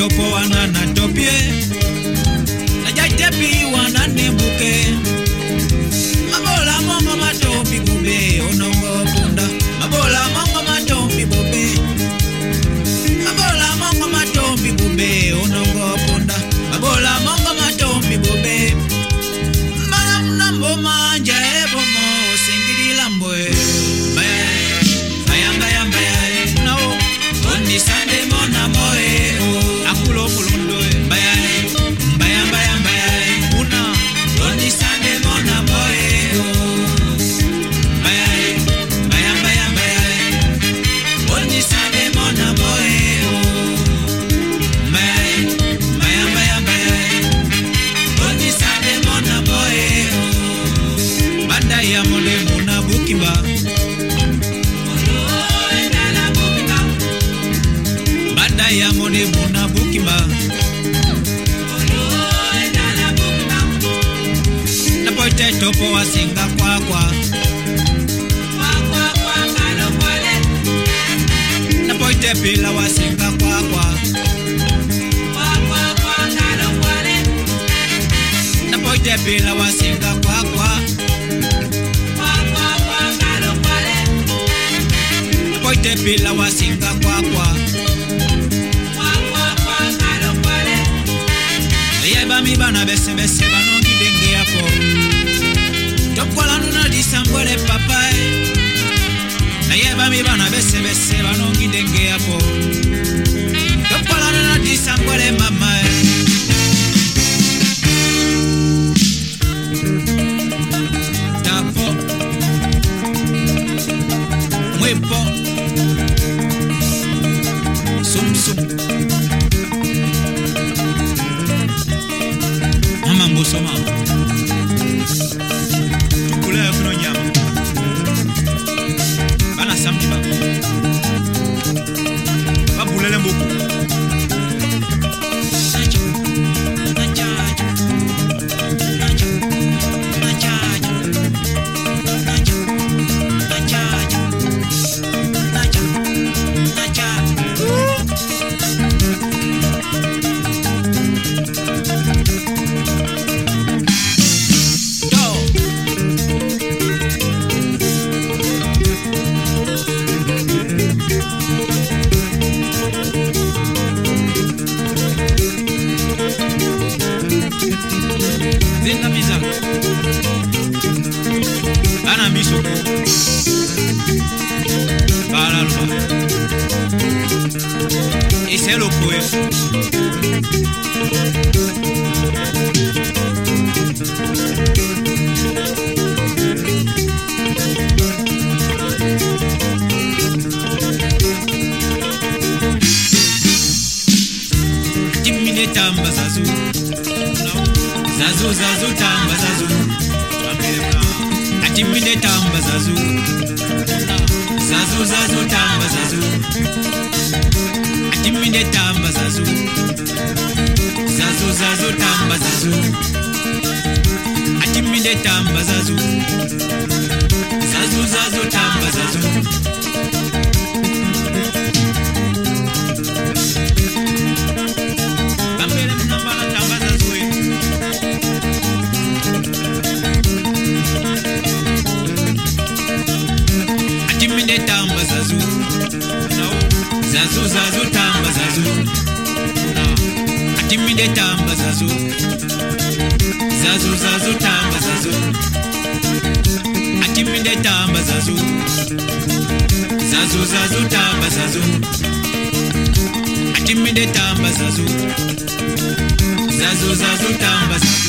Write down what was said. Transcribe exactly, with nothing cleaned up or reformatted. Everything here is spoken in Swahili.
topo wana na topie na jaitepi wana nebuke mabola mongo matopi bube onongo punda mabola mongo matopi bube mabola mongo matopi bube onongo punda mabola mongo matopi bube mbala mnambo manja ebomo singiri lamboe bayanga yamba ya no oni sande mona moe o akulo kulundo bayane bayamba yamba ya una oni sande mona moe o bayane bayamba yamba ya oni sande mona moe o bayane bayamba yamba ya oni sande mona moe o banda ya mole mona bukimba ya mone muna bukimba na poite topo wasinga kwa kwa na poite pila wasinga kwa kwa na poite pila wasinga kwa kwa na poite pila wasinga kwa kwa mi bana bese bese banongi denge yapo tokola nuna disambole papai ayeba mi bana bese bese banongi denge yapo tokola nuna disambole mama tapo mwepo sum sum Soma tukule kuno nyama bana samdi ba babulele mboku Zazu zazu tamba zazu atiminde tamba zazu zazu zazu tamba zazu atiminde tamba zazu zazu zazu tamba zazu atiminde tamba zazu zazu zazu tamba zazu Zazu zazu tamba zazu atiminde tamba zazu zazu zazu tamba zazu atiminde tamba zazu zazu zazu tamba zazu atiminde tamba zazu zazu zazu tamba zazu